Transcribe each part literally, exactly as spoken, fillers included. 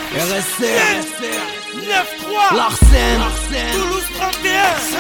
R S R neuf trois Larsen Toulouse trente et un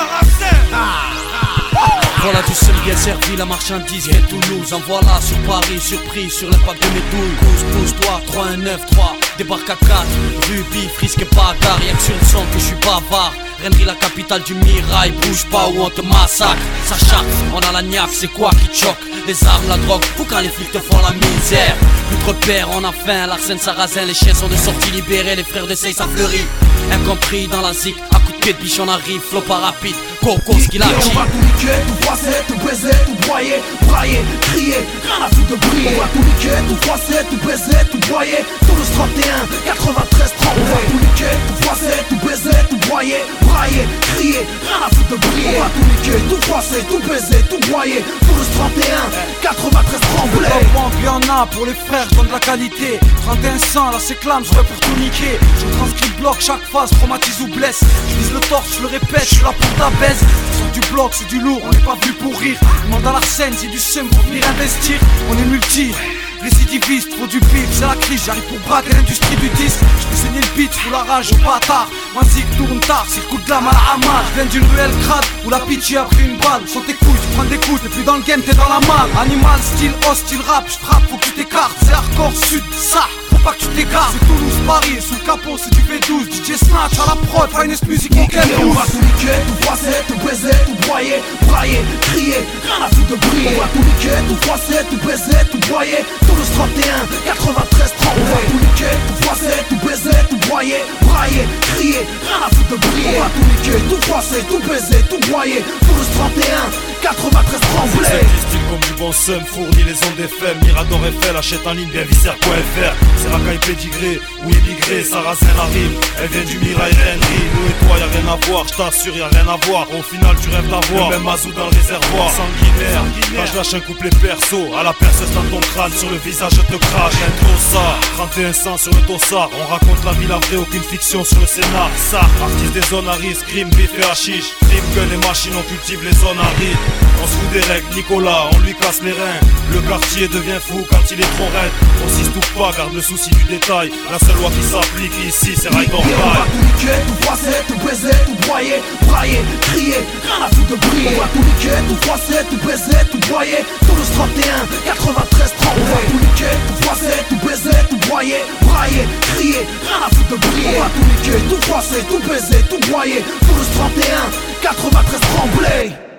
Saracen. Voilà tout seul bien servi, la marchandise vient Toulouse. En voilà sur Paris, surprise sur l'impact de mes douilles. Pousse, pousse-toi, trois un neuf trois, débarque à quatre. Ruby, frisque pas gare, y'a que sur le son que je suis bavard. Rennery, la capitale du mirail, bouge pas ou on te massacre. Ça charque, on a la niaque, c'est quoi qui te choque? Les armes, la drogue, ou quand les flics te font la misère. Plus de repères, on a faim, Larsen, Sarrazin, les chiens sont de sortie libérés, les frères de Sey, ça fleurit. Incompris dans la zik, à coup de pied de biche on arrive, flot pas rapide, coco ce qu'il a dit. On va tout niquer, tout froisser, tout baiser, tout broyer, brailler, crier, rien à foutre de briller. On va tout niquer, tout froisser, tout baiser, tout broyer, Toulouse trente et un, quatre-vingt-treize, trente. On va tout niquer, tout froisser, tout baiser, tout broyer, brailler, crier, rien à foutre de briller. On va tout niquer, tout froisser, tout baiser, tout broyer, Toulouse trente et un, quatre-vingt-treize, tremblé. Il y en a pour les frères, je donne de la qualité. trente et un cents, là c'est clam, je pour tout niquer. Je transcris le bloc, chaque phase traumatise ou blesse. Je vise le torse, je le répète, je suis là pour ta baisse. Sur du bloc, c'est du lourd, on n'est pas venu pour rire. Demande à Larsen, c'est du seum pour venir investir. On est multi, récidiviste, faut du bif, c'est la crise, j'arrive pour braquer l'industrie du disque. Je fais saigner le beat, fous la rage au bâtard. Ma zig tourne tard, c'est le coup de lame à la hamar. Je viens d'une ruelle crade où la pitié a pris une balle. Sans tes couilles, tu prends des coups, t'es plus dans le game, t'es dans la malle. Animal, style, hostile, rap, je frappe, faut que tu t'écartes. C'est hardcore, sud, ça, faut pas que tu t'écartes. C'est Toulouse, Paris, et sous le capot, c'est du V douze. D J Snatch à la prod, finest music, mon game. On va tout niquer, tout froisser, tout baiser, tout broyer, brailler, crier, rien à foutre de briller. On va tout niquer, tout froisser, tout baiser, tout broyer, Toulouse trente et un, quatre-vingt-treize, trente. On va tout niquer, tout froisser, tout baiser, tout broyer, brailler, crier, rien à foutre de briller. On va tout niquer, tout froisser, tout baiser, tout broyer, Toulouse trente et un, quatre-vingt-treize, tremblé. C'est style comme du bon seum, fournit les ondes F M. Mirador F L, achète en ligne, bien viscère point F R. C'est racaille pédigré, ou immigré, Sarrazin arrive. Elle vient du Mirail Rennery. Nous et toi y'a rien à voir, j't'assure y'a rien à voir. Au final tu rêves d'avoir le même azou dans le réservoir. Sanguinaire, quand je lâche un couplet perso, à la perceuse dans ton crâne, sur le visage je te crache. Un dossard, trente et un cents sur le tossard. On raconte la vie la vraie, aucune fiction sur le scénar. Ça, artiste des zones à risque, crime, bif et hachiche. Crime, gun et machine, on cultive les zones arides. On se fout des règles, Nicolas, on lui casse les reins. Le quartier devient fou quand il est trop raide. On s'y stoupe pas, garde le souci du détail. La seule loi qui s'applique ici, c'est Raid or Die. On va tout niquer, tout froisser, tout baiser, tout broyer, brailler, crier, rien à foutre de briller. On va tout niquer, tout froisser, tout baiser, tout broyer, Toulouse trente et un, quatre-vingt-treize, trente. On va tout niquer, tout froisser, tout baiser, tout broyer, brailler, crier, rien à foutre de briller. On va tout niquer, tout froisser, tout baiser, tout broyer, Toulouse trente et un, quatre-vingt-treize, tremblé.